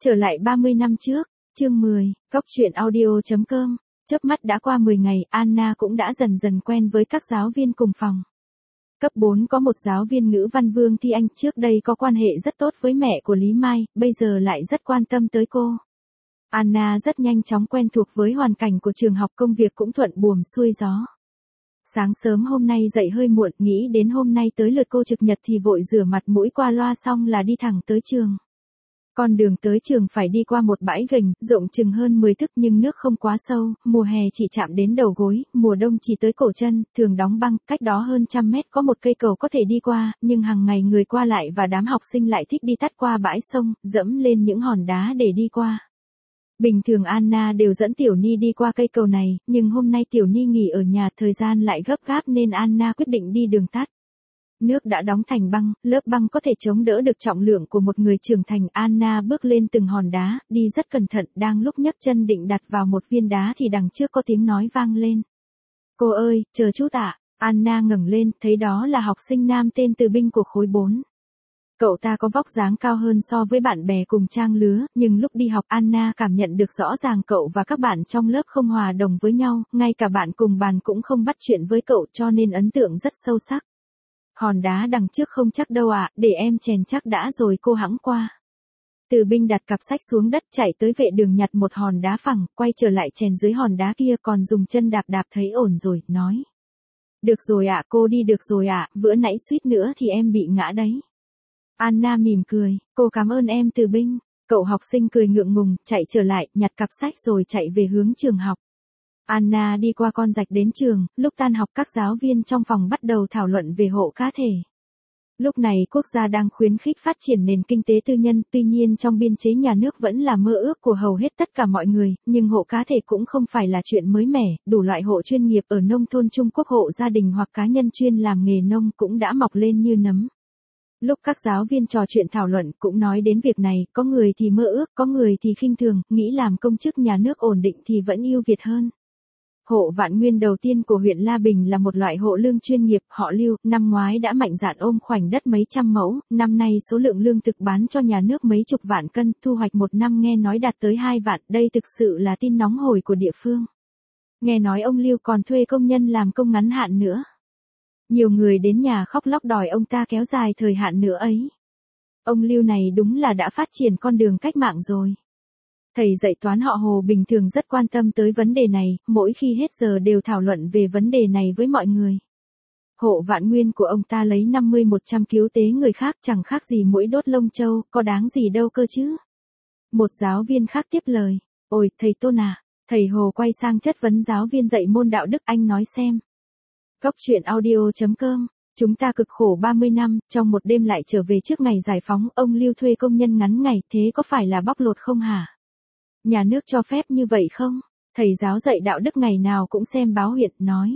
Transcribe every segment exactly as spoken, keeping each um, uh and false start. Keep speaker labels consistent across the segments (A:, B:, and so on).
A: Trở lại ba mươi năm trước, chương mười, Góc truyện audio chấm com, chớp mắt đã qua mười ngày, Anna cũng đã dần dần quen với các giáo viên cùng phòng. Cấp bốn có một giáo viên ngữ văn Vương Thi Anh, trước đây có quan hệ rất tốt với mẹ của Lý Mai, bây giờ lại rất quan tâm tới cô. Anna rất nhanh chóng quen thuộc với hoàn cảnh của trường học, công việc cũng thuận buồm xuôi gió. Sáng sớm hôm nay dậy hơi muộn, nghĩ đến hôm nay tới lượt cô trực nhật thì vội rửa mặt mũi qua loa xong là đi thẳng tới trường. Con đường tới trường phải đi qua một bãi gành, rộng chừng hơn mười thước nhưng nước không quá sâu, mùa hè chỉ chạm đến đầu gối, mùa đông chỉ tới cổ chân, thường đóng băng, cách đó hơn trăm mét có một cây cầu có thể đi qua, nhưng hàng ngày người qua lại và đám học sinh lại thích đi tắt qua bãi sông, dẫm lên những hòn đá để đi qua. Bình thường Anna đều dẫn Tiểu Ni đi qua cây cầu này, nhưng hôm nay Tiểu Ni nghỉ ở nhà, thời gian lại gấp gáp nên Anna quyết định đi đường tắt. Nước đã đóng thành băng, lớp băng có thể chống đỡ được trọng lượng của một người trưởng thành. Anna bước lên từng hòn đá, đi rất cẩn thận, đang lúc nhấc chân định đặt vào một viên đá thì đằng trước có tiếng nói vang lên. Cô ơi, chờ chút ạ. Anna ngẩng lên, thấy đó là học sinh nam tên Từ Binh của khối bốn. Cậu ta có vóc dáng cao hơn so với bạn bè cùng trang lứa, nhưng lúc đi học Anna cảm nhận được rõ ràng cậu và các bạn trong lớp không hòa đồng với nhau, ngay cả bạn cùng bàn cũng không bắt chuyện với cậu, cho nên ấn tượng rất sâu sắc. Hòn đá đằng trước không chắc đâu ạ, à, để em chèn chắc đã rồi cô hẵng qua. Từ Binh đặt cặp sách xuống đất, chạy tới vệ đường nhặt một hòn đá phẳng, quay trở lại chèn dưới hòn đá kia, còn dùng chân đạp đạp thấy ổn rồi, nói. Được rồi ạ, à, cô đi được rồi ạ, à, bữa nãy suýt nữa thì em bị ngã đấy. Anna mỉm cười, cô cảm ơn em Từ Binh. Cậu học sinh cười ngượng ngùng, chạy trở lại, nhặt cặp sách rồi chạy về hướng trường học. Anna đi qua con rạch đến trường, lúc tan học các giáo viên trong phòng bắt đầu thảo luận về hộ cá thể. Lúc này quốc gia đang khuyến khích phát triển nền kinh tế tư nhân, tuy nhiên trong biên chế nhà nước vẫn là mơ ước của hầu hết tất cả mọi người, nhưng hộ cá thể cũng không phải là chuyện mới mẻ, đủ loại hộ chuyên nghiệp ở nông thôn Trung Quốc, hộ gia đình hoặc cá nhân chuyên làm nghề nông cũng đã mọc lên như nấm. Lúc các giáo viên trò chuyện thảo luận cũng nói đến việc này, có người thì mơ ước, có người thì khinh thường, nghĩ làm công chức nhà nước ổn định thì vẫn ưu việt hơn. Hộ Vạn Nguyên đầu tiên của huyện La Bình là một loại hộ lương chuyên nghiệp, họ Lưu, năm ngoái đã mạnh dạn ôm khoảnh đất mấy trăm mẫu, năm nay số lượng lương thực bán cho nhà nước mấy chục vạn cân, thu hoạch một năm nghe nói đạt tới hai vạn, đây thực sự là tin nóng hổi của địa phương. Nghe nói ông Lưu còn thuê công nhân làm công ngắn hạn nữa. Nhiều người đến nhà khóc lóc đòi ông ta kéo dài thời hạn nữa ấy. Ông Lưu này đúng là đã phát triển con đường cách mạng rồi. Thầy dạy toán họ Hồ bình thường rất quan tâm tới vấn đề này, mỗi khi hết giờ đều thảo luận về vấn đề này với mọi người. Hộ Vạn Nguyên của ông ta lấy năm mươi một trăm cứu tế người khác, chẳng khác gì mũi đốt lông trâu, có đáng gì đâu cơ chứ. Một giáo viên khác tiếp lời, ôi thầy Tôn à, thầy Hồ quay sang chất vấn giáo viên dạy môn đạo đức, anh nói xem. Góc truyện audio chấm com, chúng ta cực khổ ba mươi năm, trong một đêm lại trở về trước ngày giải phóng, ông Lưu thuê công nhân ngắn ngày, thế có phải là bóc lột không hả? Nhà nước cho phép như vậy không? Thầy giáo dạy đạo đức ngày nào cũng xem báo huyện, nói.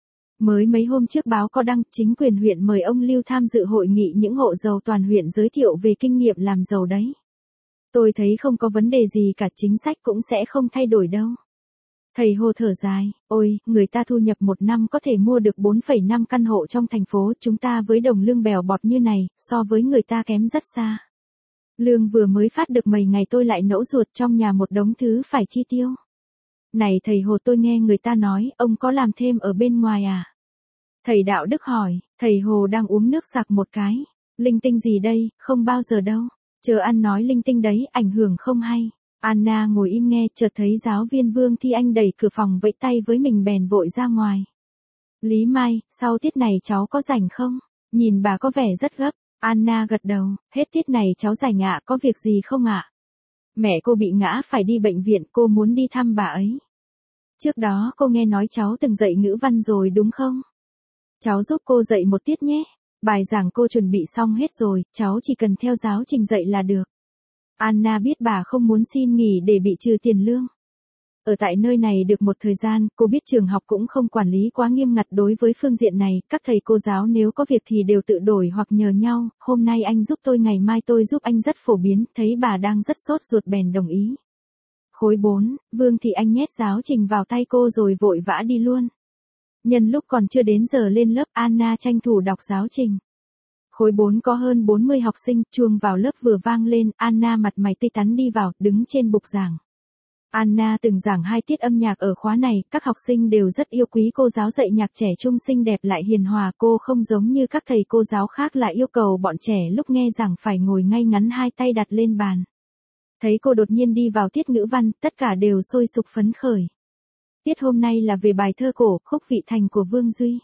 A: Mới mấy hôm trước báo có đăng, chính quyền huyện mời ông Lưu tham dự hội nghị những hộ giàu toàn huyện giới thiệu về kinh nghiệm làm giàu đấy. Tôi thấy không có vấn đề gì cả, chính sách cũng sẽ không thay đổi đâu. Thầy Hồ thở dài, ôi, người ta thu nhập một năm có thể mua được bốn phẩy năm căn hộ trong thành phố, chúng ta với đồng lương bèo bọt như này, so với người ta kém rất xa. Lương vừa mới phát được mấy ngày tôi lại nẫu ruột, trong nhà một đống thứ phải chi tiêu. Này thầy Hồ, tôi nghe người ta nói, ông có làm thêm ở bên ngoài à? Thầy đạo đức hỏi, thầy Hồ đang uống nước sặc một cái. Linh tinh gì đây, không bao giờ đâu. Chờ ăn nói linh tinh đấy, ảnh hưởng không hay. Anna ngồi im nghe, chợt thấy giáo viên Vương Thi Anh đẩy cửa phòng vẫy tay với mình bèn vội ra ngoài. Lý Mai, sau tiết này cháu có rảnh không? Nhìn bà có vẻ rất gấp. Anna gật đầu, hết tiết này cháu rảnh ạ, có việc gì không ạ? Mẹ cô bị ngã phải đi bệnh viện, cô muốn đi thăm bà ấy. Trước đó cô nghe nói cháu từng dạy ngữ văn rồi đúng không? Cháu giúp cô dạy một tiết nhé. Bài giảng cô chuẩn bị xong hết rồi, cháu chỉ cần theo giáo trình dạy là được. Anna biết bà không muốn xin nghỉ để bị trừ tiền lương. Ở tại nơi này được một thời gian, cô biết trường học cũng không quản lý quá nghiêm ngặt đối với phương diện này, các thầy cô giáo nếu có việc thì đều tự đổi hoặc nhờ nhau, hôm nay anh giúp tôi ngày mai tôi giúp anh rất phổ biến, thấy bà đang rất sốt ruột bèn đồng ý. Khối bốn, Vương Thị Anh nhét giáo trình vào tay cô rồi vội vã đi luôn. Nhân lúc còn chưa đến giờ lên lớp, Anna tranh thủ đọc giáo trình. Khối bốn có hơn bốn mươi học sinh, chuông vào lớp vừa vang lên, Anna mặt mày tươi tắn đi vào, đứng trên bục giảng. Anna từng giảng hai tiết âm nhạc ở khóa này, các học sinh đều rất yêu quý cô giáo dạy nhạc trẻ trung xinh đẹp lại hiền hòa. Cô không giống như các thầy cô giáo khác là yêu cầu bọn trẻ lúc nghe giảng phải ngồi ngay ngắn hai tay đặt lên bàn. Thấy cô đột nhiên đi vào tiết ngữ văn, tất cả đều sôi sục phấn khởi. Tiết hôm nay là về bài thơ cổ, Khúc Vị Thành của Vương Duy.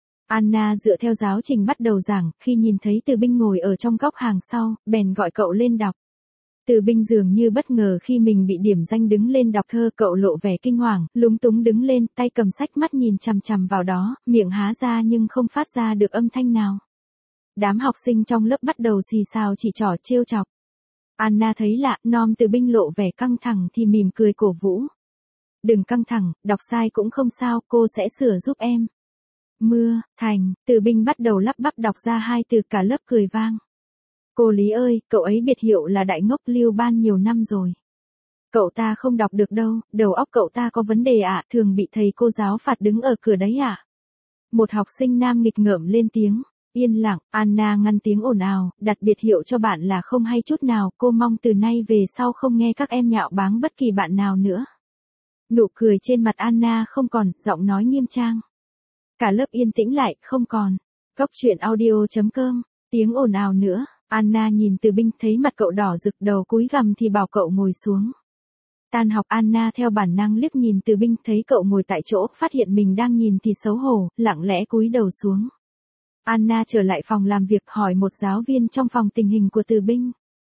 A: Anna dựa theo giáo trình bắt đầu giảng, khi nhìn thấy Từ Binh ngồi ở trong góc hàng sau, bèn gọi cậu lên đọc. Từ Binh dường như bất ngờ khi mình bị điểm danh đứng lên đọc thơ, cậu lộ vẻ kinh hoàng, lúng túng đứng lên, tay cầm sách, mắt nhìn chằm chằm vào đó, miệng há ra nhưng không phát ra được âm thanh nào. Đám học sinh trong lớp bắt đầu xì xào chỉ trỏ trêu chọc. Anna thấy lạ, nom Từ Binh lộ vẻ căng thẳng thì mỉm cười cổ vũ. Đừng căng thẳng, đọc sai cũng không sao, cô sẽ sửa giúp em. Mưa, thành, Từ Binh bắt đầu lắp bắp đọc ra hai từ, cả lớp cười vang. Cô Lý ơi, cậu ấy biệt hiệu là đại ngốc Lưu Ban nhiều năm rồi. Cậu ta không đọc được đâu, đầu óc cậu ta có vấn đề ạ, à, thường bị thầy cô giáo phạt đứng ở cửa đấy ạ. À? Một học sinh nam nghịch ngợm lên tiếng. Yên lặng, Anna ngăn tiếng ồn ào, đặt biệt hiệu cho bạn là không hay chút nào, cô mong từ nay về sau không nghe các em nhạo báng bất kỳ bạn nào nữa. Nụ cười trên mặt Anna không còn, giọng nói nghiêm trang. Cả lớp yên tĩnh lại, không còn. Góc truyện audio chấm com, tiếng ồn ào nữa. Anna nhìn Từ Binh, thấy mặt cậu đỏ rực, đầu cúi gằm thì bảo cậu ngồi xuống. Tan học, Anna theo bản năng liếc nhìn Từ Binh, thấy cậu ngồi tại chỗ, phát hiện mình đang nhìn thì xấu hổ, lặng lẽ cúi đầu xuống. Anna trở lại phòng làm việc, hỏi một giáo viên trong phòng tình hình của Từ Binh.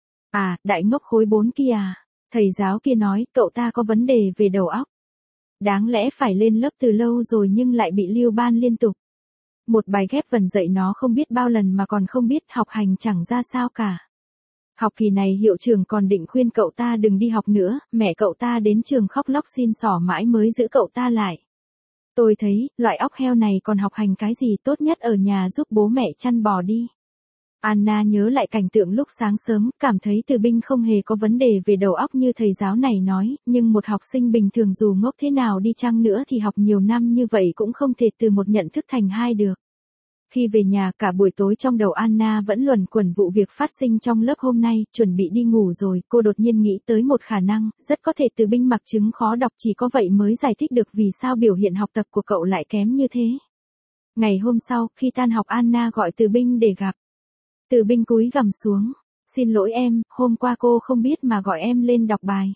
A: À, đại ngốc khối bốn kia à? Thầy giáo kia nói, cậu ta có vấn đề về đầu óc. Đáng lẽ phải lên lớp từ lâu rồi nhưng lại bị Lưu Ban liên tục. Một bài ghép vần dạy nó không biết bao lần mà còn không biết, học hành chẳng ra sao cả. Học kỳ này hiệu trưởng còn định khuyên cậu ta đừng đi học nữa, mẹ cậu ta đến trường khóc lóc xin xỏ mãi mới giữ cậu ta lại. Tôi thấy, loại óc heo này còn học hành cái gì, tốt nhất ở nhà giúp bố mẹ chăn bò đi. Anna nhớ lại cảnh tượng lúc sáng sớm, cảm thấy Từ Binh không hề có vấn đề về đầu óc như thầy giáo này nói, nhưng một học sinh bình thường dù ngốc thế nào đi chăng nữa thì học nhiều năm như vậy cũng không thể từ một nhận thức thành hai được. Khi về nhà, cả buổi tối trong đầu Anna vẫn luẩn quẩn vụ việc phát sinh trong lớp hôm nay, chuẩn bị đi ngủ rồi, cô đột nhiên nghĩ tới một khả năng, rất có thể Từ Binh mặc chứng khó đọc, chỉ có vậy mới giải thích được vì sao biểu hiện học tập của cậu lại kém như thế. Ngày hôm sau, khi tan học, Anna gọi Từ Binh để gặp. Từ Binh cúi gằm xuống. Xin lỗi em, hôm qua cô không biết mà gọi em lên đọc bài.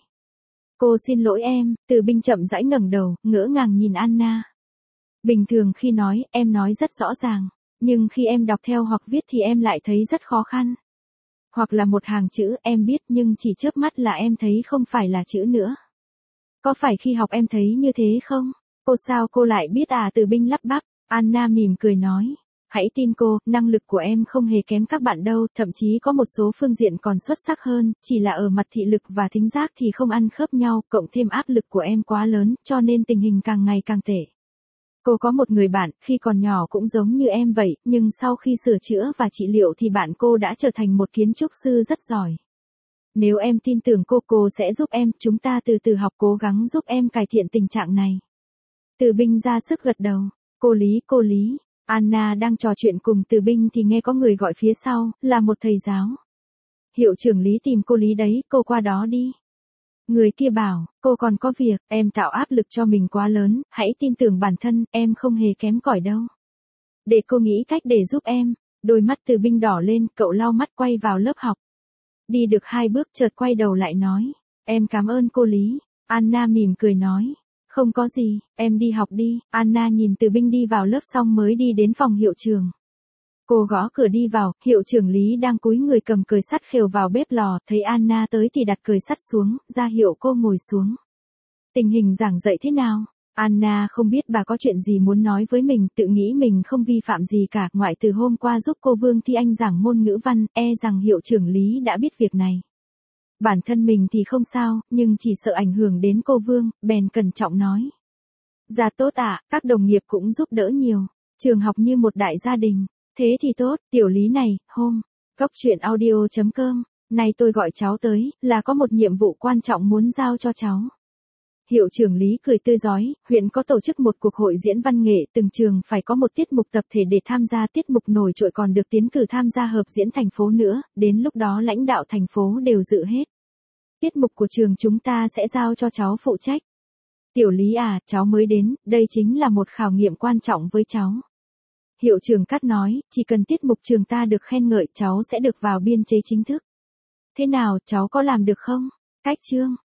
A: Cô xin lỗi em. Từ Binh chậm rãi ngẩng đầu, ngỡ ngàng nhìn Anna. Bình thường khi nói, em nói rất rõ ràng. Nhưng khi em đọc theo hoặc viết thì em lại thấy rất khó khăn. Hoặc là một hàng chữ em biết nhưng chỉ chớp mắt là em thấy không phải là chữ nữa. Có phải khi học em thấy như thế không? Cô sao cô lại biết à? Từ Binh lắp bắp. Anna mỉm cười nói. Hãy tin cô, năng lực của em không hề kém các bạn đâu, thậm chí có một số phương diện còn xuất sắc hơn, chỉ là ở mặt thị lực và thính giác thì không ăn khớp nhau, cộng thêm áp lực của em quá lớn, cho nên tình hình càng ngày càng tệ. Cô có một người bạn, khi còn nhỏ cũng giống như em vậy, nhưng sau khi sửa chữa và trị liệu thì bạn cô đã trở thành một kiến trúc sư rất giỏi. Nếu em tin tưởng cô, cô sẽ giúp em, chúng ta từ từ học, cố gắng giúp em cải thiện tình trạng này. Từ Binh ra sức gật đầu. Cô Lý, cô Lý. Anna đang trò chuyện cùng Từ Binh thì nghe có người gọi phía sau, là một thầy giáo. Hiệu trưởng Lý tìm cô Lý đấy, cô qua đó đi. Người kia bảo, cô còn có việc, em tạo áp lực cho mình quá lớn, hãy tin tưởng bản thân, em không hề kém cỏi đâu. Để cô nghĩ cách để giúp em. Đôi mắt Từ Binh đỏ lên, cậu lau mắt quay vào lớp học. Đi được hai bước chợt quay đầu lại nói, em cảm ơn cô Lý. Anna mỉm cười nói. Không có gì, em đi học đi. Anna nhìn Từ Binh đi vào lớp xong mới đi đến phòng hiệu trưởng. Cô gõ cửa đi vào, hiệu trưởng Lý đang cúi người cầm cời sắt khều vào bếp lò, thấy Anna tới thì đặt cời sắt xuống, ra hiệu cô ngồi xuống. Tình hình giảng dạy thế nào? Anna không biết bà có chuyện gì muốn nói với mình, tự nghĩ mình không vi phạm gì cả, ngoại từ hôm qua giúp cô Vương Thi Anh giảng môn ngữ văn, e rằng hiệu trưởng Lý đã biết việc này. Bản thân mình thì không sao, nhưng chỉ sợ ảnh hưởng đến cô Vương, bèn cẩn trọng nói. Dạ tốt ạ, à, các đồng nghiệp cũng giúp đỡ nhiều. Trường học như một đại gia đình. Thế thì tốt, tiểu Lý này, hôm. Góc truyện audio chấm com. Nay tôi gọi cháu tới, là có một nhiệm vụ quan trọng muốn giao cho cháu. Hiệu trưởng Lý cười tươi rói, huyện có tổ chức một cuộc hội diễn văn nghệ, từng trường phải có một tiết mục tập thể để tham gia, tiết mục nổi trội còn được tiến cử tham gia hợp diễn thành phố nữa, đến lúc đó lãnh đạo thành phố đều dự hết. Tiết mục của trường chúng ta sẽ giao cho cháu phụ trách. Tiểu Lý à, cháu mới đến, đây chính là một khảo nghiệm quan trọng với cháu. Hiệu trưởng Cát nói, chỉ cần tiết mục trường ta được khen ngợi, cháu sẽ được vào biên chế chính thức. Thế nào, cháu có làm được không? Cách chương